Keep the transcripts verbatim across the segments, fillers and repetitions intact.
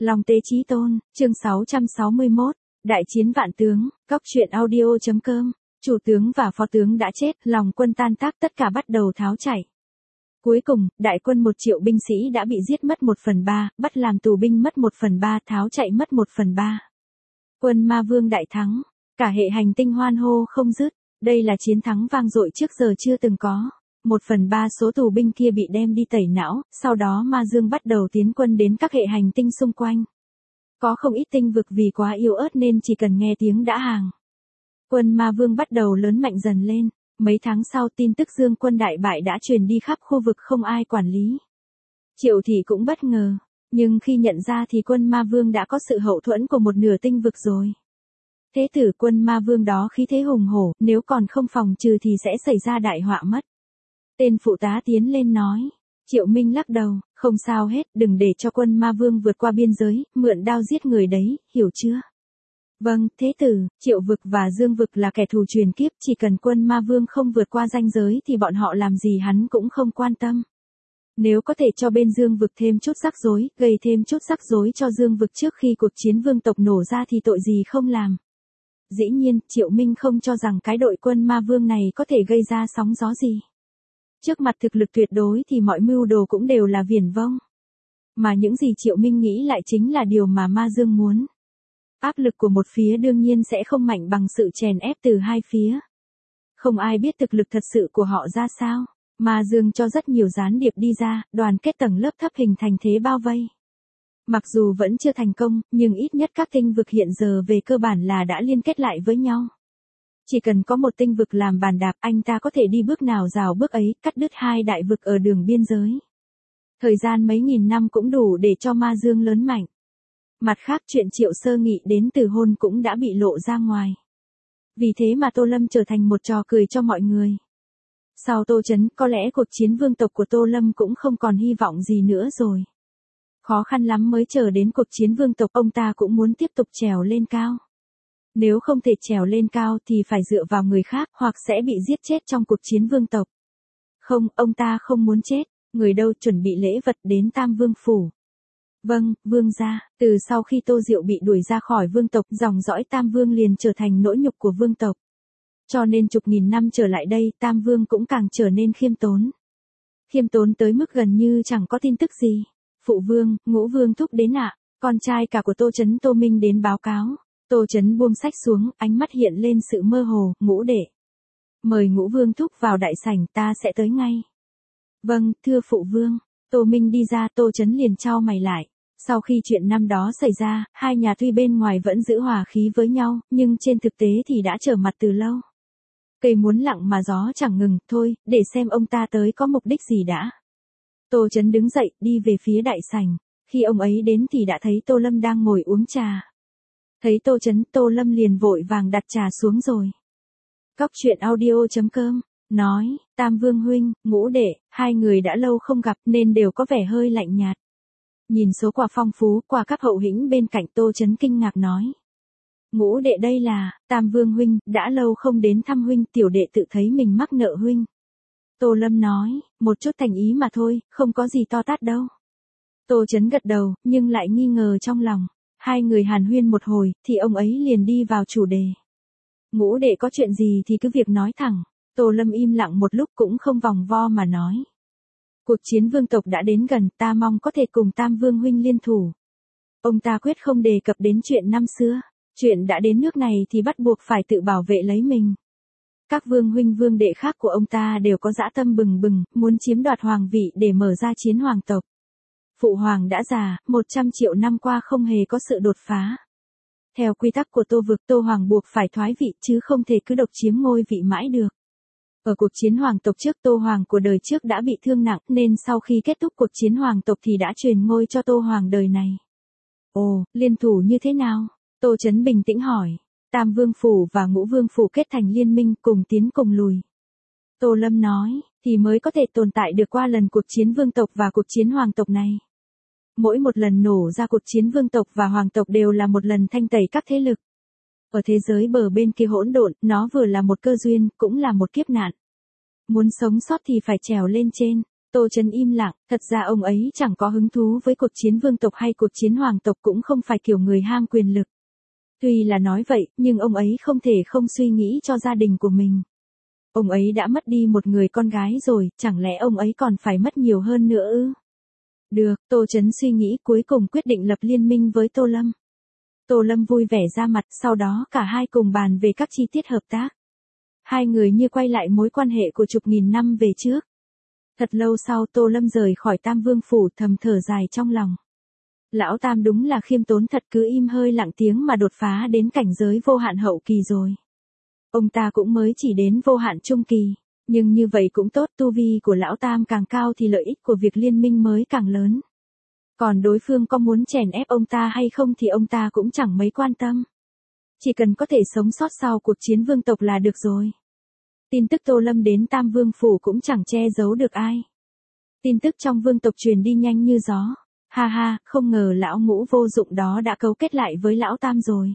Long Tế Chí Tôn, chương sáu trăm sáu mươi mốt, Đại chiến vạn tướng, Góc truyện audio.com, chủ tướng và phó tướng đã chết, lòng quân tan tác tất cả bắt đầu tháo chạy. Cuối cùng, đại quân một triệu binh sĩ đã bị giết mất một phần ba, bắt làm tù binh mất một phần ba, tháo chạy mất một phần ba. Quân Ma Vương đại thắng, cả hệ hành tinh hoan hô không dứt, đây là chiến thắng vang dội trước giờ chưa từng có. Một phần ba số tù binh kia bị đem đi tẩy não, sau đó Ma Dương bắt đầu tiến quân đến các hệ hành tinh xung quanh. Có không ít tinh vực vì quá yếu ớt nên chỉ cần nghe tiếng đã hàng. Quân Ma Vương bắt đầu lớn mạnh dần lên, mấy tháng sau tin tức Dương quân đại bại đã truyền đi khắp khu vực không ai quản lý. Triệu Thị cũng bất ngờ, nhưng khi nhận ra thì quân Ma Vương đã có sự hậu thuẫn của một nửa tinh vực rồi. Thế tử quân Ma Vương đó khí thế hùng hổ, nếu còn không phòng trừ thì sẽ xảy ra đại họa mất. Tên phụ tá tiến lên nói. Triệu Minh lắc đầu, không sao hết, đừng để cho quân Ma Vương vượt qua biên giới, mượn đao giết người đấy, hiểu chưa? Vâng, thế tử, Triệu vực và Dương vực là kẻ thù truyền kiếp, chỉ cần quân Ma Vương không vượt qua ranh giới thì bọn họ làm gì hắn cũng không quan tâm. Nếu có thể cho bên Dương vực thêm chút rắc rối, gây thêm chút rắc rối cho Dương vực trước khi cuộc chiến vương tộc nổ ra thì tội gì không làm. Dĩ nhiên, Triệu Minh không cho rằng cái đội quân Ma Vương này có thể gây ra sóng gió gì. Trước mặt thực lực tuyệt đối thì mọi mưu đồ cũng đều là viển vông. Mà những gì Triệu Minh nghĩ lại chính là điều mà Ma Dương muốn. Áp lực của một phía đương nhiên sẽ không mạnh bằng sự chèn ép từ hai phía. Không ai biết thực lực thật sự của họ ra sao. Ma Dương cho rất nhiều gián điệp đi ra, đoàn kết tầng lớp thấp hình thành thế bao vây. Mặc dù vẫn chưa thành công, nhưng ít nhất các tinh vực hiện giờ về cơ bản là đã liên kết lại với nhau. Chỉ cần có một tinh vực làm bàn đạp, anh ta có thể đi bước nào rào bước ấy, cắt đứt hai đại vực ở đường biên giới. Thời gian mấy nghìn năm cũng đủ để cho Ma Dương lớn mạnh. Mặt khác chuyện Triệu Sơ Nghị đến từ hôn cũng đã bị lộ ra ngoài. Vì thế mà Tô Lâm trở thành một trò cười cho mọi người. Sau Tô Chấn, có lẽ cuộc chiến vương tộc của Tô Lâm cũng không còn hy vọng gì nữa rồi. Khó khăn lắm mới chờ đến cuộc chiến vương tộc, ông ta cũng muốn tiếp tục trèo lên cao. Nếu không thể trèo lên cao thì phải dựa vào người khác hoặc sẽ bị giết chết trong cuộc chiến vương tộc. Không, ông ta không muốn chết, người đâu chuẩn bị lễ vật đến Tam Vương Phủ. Vâng, Vương gia, từ sau khi Tô Diệu bị đuổi ra khỏi vương tộc, dòng dõi Tam Vương liền trở thành nỗi nhục của vương tộc. Cho nên chục nghìn năm trở lại đây, Tam Vương cũng càng trở nên khiêm tốn. Khiêm tốn tới mức gần như chẳng có tin tức gì. Phụ Vương, Ngũ Vương thúc đến ạ, con trai cả của Tô Chấn Tô Minh đến báo cáo. Tô Chấn buông sách xuống, ánh mắt hiện lên sự mơ hồ. Ngũ đệ, mời Ngũ Vương thúc vào đại sảnh, ta sẽ tới ngay. Vâng, thưa Phụ Vương. Tô Minh đi ra, Tô Chấn liền chau mày lại. Sau khi chuyện năm đó xảy ra, hai nhà tuy bên ngoài vẫn giữ hòa khí với nhau, nhưng trên thực tế thì đã trở mặt từ lâu. Cây muốn lặng mà gió chẳng ngừng, thôi, để xem ông ta tới có mục đích gì đã. Tô Chấn đứng dậy, đi về phía đại sảnh. Khi ông ấy đến thì đã thấy Tô Lâm đang ngồi uống trà. Thấy Tô Chấn, Tô Lâm liền vội vàng đặt trà xuống rồi. Góc truyện audio.com, nói, Tam Vương huynh, Ngũ đệ, hai người đã lâu không gặp nên đều có vẻ hơi lạnh nhạt. Nhìn số quà phong phú, quà các hậu hĩnh bên cạnh, Tô Chấn kinh ngạc nói. Ngũ đệ đây là, Tam Vương huynh, đã lâu không đến thăm huynh, tiểu đệ tự thấy mình mắc nợ huynh. Tô Lâm nói, một chút thành ý mà thôi, không có gì to tát đâu. Tô Chấn gật đầu, nhưng lại nghi ngờ trong lòng. Hai người hàn huyên một hồi, thì ông ấy liền đi vào chủ đề. Ngũ đệ có chuyện gì thì cứ việc nói thẳng. Tô Lâm im lặng một lúc cũng không vòng vo mà nói. Cuộc chiến vương tộc đã đến gần, ta mong có thể cùng Tam Vương huynh liên thủ. Ông ta quyết không đề cập đến chuyện năm xưa. Chuyện đã đến nước này thì bắt buộc phải tự bảo vệ lấy mình. Các vương huynh vương đệ khác của ông ta đều có dã tâm bừng bừng, muốn chiếm đoạt hoàng vị để mở ra chiến hoàng tộc. Phụ hoàng đã già, một trăm triệu năm qua không hề có sự đột phá. Theo quy tắc của Tô vực, Tô hoàng buộc phải thoái vị chứ không thể cứ độc chiếm ngôi vị mãi được. Ở cuộc chiến hoàng tộc trước, Tô hoàng của đời trước đã bị thương nặng nên sau khi kết thúc cuộc chiến hoàng tộc thì đã truyền ngôi cho Tô hoàng đời này. Ồ, liên thủ như thế nào? Tô Chấn bình tĩnh hỏi. Tam Vương Phủ và Ngũ Vương Phủ kết thành liên minh, cùng tiến cùng lùi. Tô Lâm nói, thì mới có thể tồn tại được qua lần cuộc chiến vương tộc và cuộc chiến hoàng tộc này. Mỗi một lần nổ ra cuộc chiến vương tộc và hoàng tộc đều là một lần thanh tẩy các thế lực. Ở thế giới bờ bên kia hỗn độn, nó vừa là một cơ duyên, cũng là một kiếp nạn. Muốn sống sót thì phải trèo lên trên. Tô Chấn im lặng, thật ra ông ấy chẳng có hứng thú với cuộc chiến vương tộc hay cuộc chiến hoàng tộc, cũng không phải kiểu người ham quyền lực. Tuy là nói vậy, nhưng ông ấy không thể không suy nghĩ cho gia đình của mình. Ông ấy đã mất đi một người con gái rồi, chẳng lẽ ông ấy còn phải mất nhiều hơn nữa ư? Được, Tô Chấn suy nghĩ cuối cùng quyết định lập liên minh với Tô Lâm. Tô Lâm vui vẻ ra mặt, sau đó cả hai cùng bàn về các chi tiết hợp tác. Hai người như quay lại mối quan hệ của chục nghìn năm về trước. Thật lâu sau Tô Lâm rời khỏi Tam Vương Phủ, thầm thở dài trong lòng. Lão Tam đúng là khiêm tốn thật, cứ im hơi lặng tiếng mà đột phá đến cảnh giới vô hạn hậu kỳ rồi. Ông ta cũng mới chỉ đến vô hạn trung kỳ, nhưng như vậy cũng tốt, tu vi của Lão Tam càng cao thì lợi ích của việc liên minh mới càng lớn. Còn đối phương có muốn chèn ép ông ta hay không thì ông ta cũng chẳng mấy quan tâm. Chỉ cần có thể sống sót sau cuộc chiến vương tộc là được rồi. Tin tức Tô Lâm đến Tam Vương Phủ cũng chẳng che giấu được ai. Tin tức trong vương tộc truyền đi nhanh như gió. Ha ha, không ngờ lão ngũ vô dụng đó đã cấu kết lại với lão Tam rồi.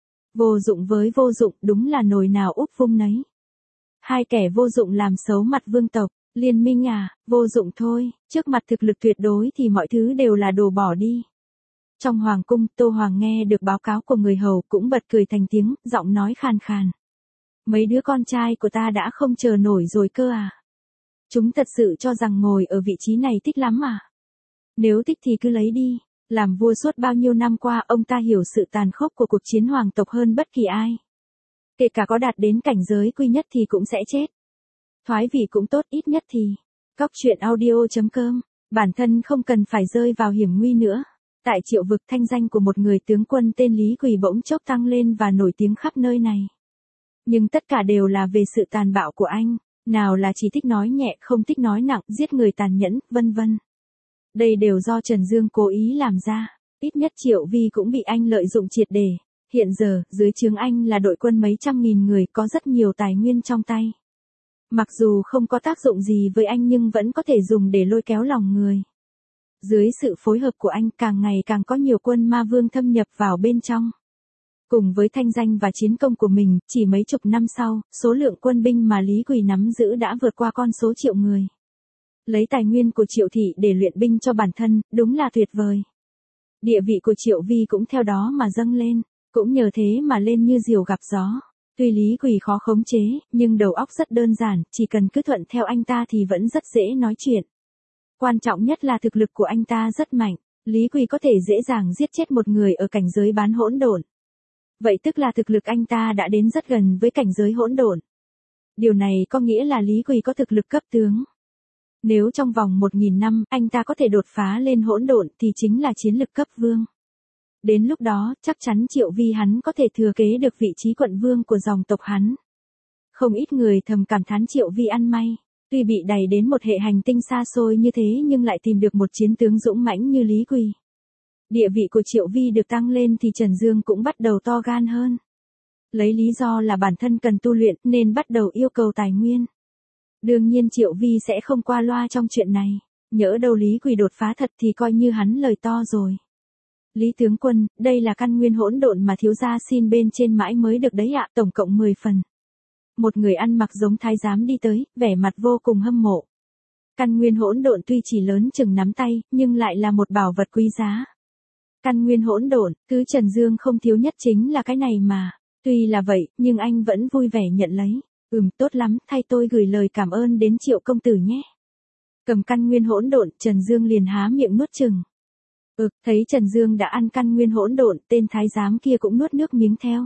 Vô dụng với vô dụng, đúng là nồi nào úp vung nấy. Hai kẻ vô dụng làm xấu mặt vương tộc, liên minh à, vô dụng thôi, trước mặt thực lực tuyệt đối thì mọi thứ đều là đồ bỏ đi. Trong hoàng cung, Tô Hoàng nghe được báo cáo của người hầu cũng bật cười thành tiếng, giọng nói khàn khàn. Mấy đứa con trai của ta đã không chờ nổi rồi cơ à? Chúng thật sự cho rằng ngồi ở vị trí này thích lắm à? Nếu thích thì cứ lấy đi. Làm vua suốt bao nhiêu năm qua, ông ta hiểu sự tàn khốc của cuộc chiến hoàng tộc hơn bất kỳ ai. Kể cả có đạt đến cảnh giới quy nhất thì cũng sẽ chết. Thoái vị cũng tốt, ít nhất thì. Cóc truyện audio chấm com. Bản thân không cần phải rơi vào hiểm nguy nữa. Tại Triệu Vực, thanh danh của một người tướng quân tên Lý Quỳ bỗng chốc tăng lên và nổi tiếng khắp nơi này. Nhưng tất cả đều là về sự tàn bạo của anh. Nào là chỉ thích nói nhẹ, không thích nói nặng, giết người tàn nhẫn, vân vân. Đây đều do Trần Dương cố ý làm ra. Ít nhất Triệu Vi cũng bị anh lợi dụng triệt để. Hiện giờ, dưới trướng anh là đội quân mấy trăm nghìn người, có rất nhiều tài nguyên trong tay. Mặc dù không có tác dụng gì với anh nhưng vẫn có thể dùng để lôi kéo lòng người. Dưới sự phối hợp của anh, càng ngày càng có nhiều quân ma vương thâm nhập vào bên trong. Cùng với thanh danh và chiến công của mình, chỉ mấy chục năm sau, số lượng quân binh mà Lý Quỳ nắm giữ đã vượt qua con số triệu người. Lấy tài nguyên của Triệu Thị để luyện binh cho bản thân, đúng là tuyệt vời. Địa vị của Triệu Vi cũng theo đó mà dâng lên, cũng nhờ thế mà lên như diều gặp gió. Tuy Lý Quỳ khó khống chế, nhưng đầu óc rất đơn giản, chỉ cần cứ thuận theo anh ta thì vẫn rất dễ nói chuyện. Quan trọng nhất là thực lực của anh ta rất mạnh, Lý Quỳ có thể dễ dàng giết chết một người ở cảnh giới bán hỗn độn. Vậy tức là thực lực anh ta đã đến rất gần với cảnh giới hỗn độn. Điều này có nghĩa là Lý Quỳ có thực lực cấp tướng. Nếu trong vòng một nghìn năm anh ta có thể đột phá lên hỗn độn thì chính là chiến lực cấp vương. Đến lúc đó, chắc chắn Triệu Vi hắn có thể thừa kế được vị trí quận vương của dòng tộc hắn. Không ít người thầm cảm thán Triệu Vi ăn may, tuy bị đày đến một hệ hành tinh xa xôi như thế nhưng lại tìm được một chiến tướng dũng mãnh như Lý Quỳ. Địa vị của Triệu Vi được tăng lên thì Trần Dương cũng bắt đầu to gan hơn. Lấy lý do là bản thân cần tu luyện nên bắt đầu yêu cầu tài nguyên. Đương nhiên Triệu Vi sẽ không qua loa trong chuyện này, nhỡ đâu Lý Quỳ đột phá thật thì coi như hắn lời to rồi. Lý tướng quân, đây là căn nguyên hỗn độn mà thiếu gia xin bên trên mãi mới được đấy ạ, tổng cộng mười phần. Một người ăn mặc giống thái giám đi tới, vẻ mặt vô cùng hâm mộ. Căn nguyên hỗn độn tuy chỉ lớn chừng nắm tay, nhưng lại là một bảo vật quý giá. Căn nguyên hỗn độn, thứ Trần Dương không thiếu nhất chính là cái này mà. Tuy là vậy, nhưng anh vẫn vui vẻ nhận lấy. Ừm, tốt lắm, thay tôi gửi lời cảm ơn đến Triệu công tử nhé. Cầm căn nguyên hỗn độn, Trần Dương liền há miệng nuốt chừng. Ừ, thấy Trần Dương đã ăn căn nguyên hỗn độn, tên thái giám kia cũng nuốt nước miếng theo.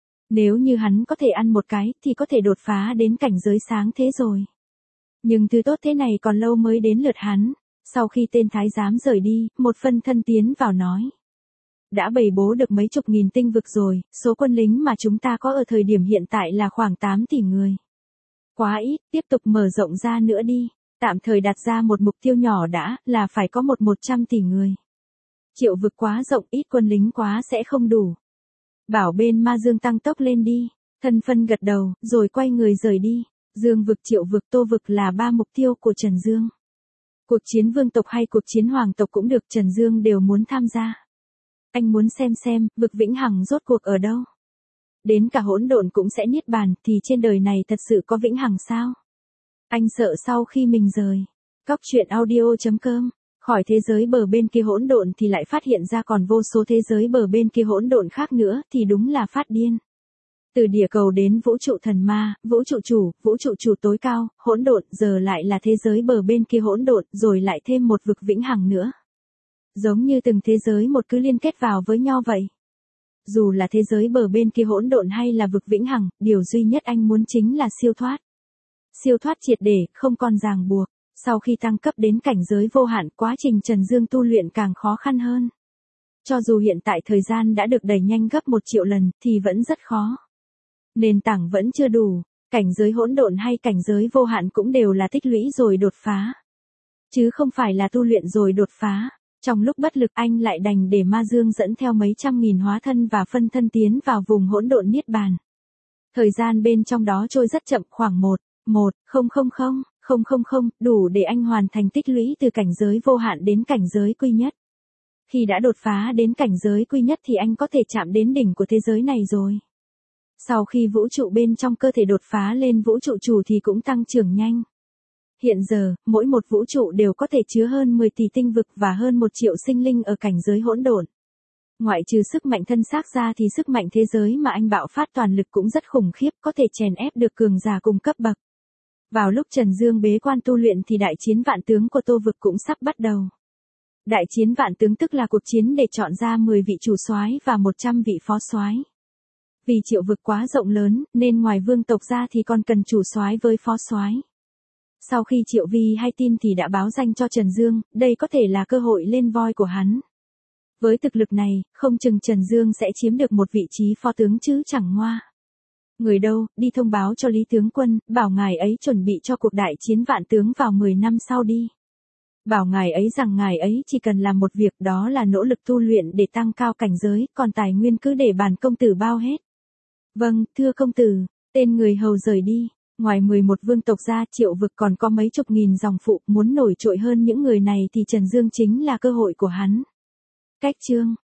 Nếu như hắn có thể ăn một cái, thì có thể đột phá đến cảnh giới sáng thế rồi. Nhưng thứ tốt thế này còn lâu mới đến lượt hắn. Sau khi tên thái giám rời đi, một phân thân tiến vào nói. Đã bày bố được mấy chục nghìn tinh vực rồi, số quân lính mà chúng ta có ở thời điểm hiện tại là khoảng tám tỷ người. Quá ít, tiếp tục mở rộng ra nữa đi. Tạm thời đặt ra một mục tiêu nhỏ đã, là phải có một một trăm tỷ người. Triệu vực quá rộng, ít quân lính quá sẽ không đủ. Bảo bên Ma Dương tăng tốc lên đi. Thân phân gật đầu, rồi quay người rời đi. Dương vực, Triệu vực, Tô vực là ba mục tiêu của Trần Dương. Cuộc chiến vương tộc hay cuộc chiến hoàng tộc cũng được, Trần Dương đều muốn tham gia. Anh muốn xem xem, vực vĩnh hằng rốt cuộc ở đâu. Đến cả hỗn độn cũng sẽ niết bàn, thì trên đời này thật sự có vĩnh hằng sao? Anh sợ sau khi mình rời Cóc truyện audio chấm com. Khỏi thế giới bờ bên kia hỗn độn thì lại phát hiện ra còn vô số thế giới bờ bên kia hỗn độn khác nữa thì đúng là phát điên. Từ địa cầu đến vũ trụ thần ma, vũ trụ chủ, vũ trụ chủ tối cao, hỗn độn, giờ lại là thế giới bờ bên kia hỗn độn, rồi lại thêm một vực vĩnh hằng nữa. Giống như từng thế giới một cứ liên kết vào với nhau vậy. Dù là thế giới bờ bên kia hỗn độn hay là vực vĩnh hằng, điều duy nhất anh muốn chính là siêu thoát. Siêu thoát triệt để, không còn ràng buộc. Sau khi tăng cấp đến cảnh giới vô hạn, quá trình Trần Dương tu luyện càng khó khăn hơn. Cho dù hiện tại thời gian đã được đẩy nhanh gấp một triệu lần, thì vẫn rất khó. Nền tảng vẫn chưa đủ, cảnh giới hỗn độn hay cảnh giới vô hạn cũng đều là tích lũy rồi đột phá. Chứ không phải là tu luyện rồi đột phá. Trong lúc bất lực anh lại đành để ma dương dẫn theo mấy trăm nghìn hóa thân và phân thân tiến vào vùng hỗn độn niết bàn. Thời gian bên trong đó trôi rất chậm, khoảng một, một, không không không, không không không, đủ để anh hoàn thành tích lũy từ cảnh giới vô hạn đến cảnh giới quy nhất. Khi đã đột phá đến cảnh giới quy nhất thì anh có thể chạm đến đỉnh của thế giới này rồi. Sau khi vũ trụ bên trong cơ thể đột phá lên vũ trụ chủ thì cũng tăng trưởng nhanh. Hiện giờ, mỗi một vũ trụ đều có thể chứa hơn mười tỷ tinh vực và hơn một triệu sinh linh ở cảnh giới hỗn độn. Ngoại trừ sức mạnh thân xác ra thì sức mạnh thế giới mà anh bạo phát toàn lực cũng rất khủng khiếp, có thể chèn ép được cường giả cùng cấp bậc. Vào lúc Trần Dương bế quan tu luyện thì đại chiến vạn tướng của Tô Vực cũng sắp bắt đầu. Đại chiến vạn tướng tức là cuộc chiến để chọn ra mười vị chủ soái và một trăm vị phó soái. Vì triệu vực quá rộng lớn, nên ngoài vương tộc ra thì còn cần chủ soái với phó soái. Sau khi Triệu Vi hay tin thì đã báo danh cho Trần Dương, đây có thể là cơ hội lên voi của hắn. Với thực lực này, không chừng Trần Dương sẽ chiếm được một vị trí phó tướng chứ chẳng ngoa. Người đâu, đi thông báo cho Lý tướng quân, bảo ngài ấy chuẩn bị cho cuộc đại chiến vạn tướng vào mười năm sau đi. Bảo ngài ấy rằng ngài ấy chỉ cần làm một việc, đó là nỗ lực tu luyện để tăng cao cảnh giới, còn tài nguyên cứ để bản công tử bao hết. Vâng, thưa công tử, tên người hầu rời đi. Ngoài mười một vương tộc ra, Triệu vực còn có mấy chục nghìn dòng phụ, muốn nổi trội hơn những người này thì Trần Dương chính là cơ hội của hắn. Cách chương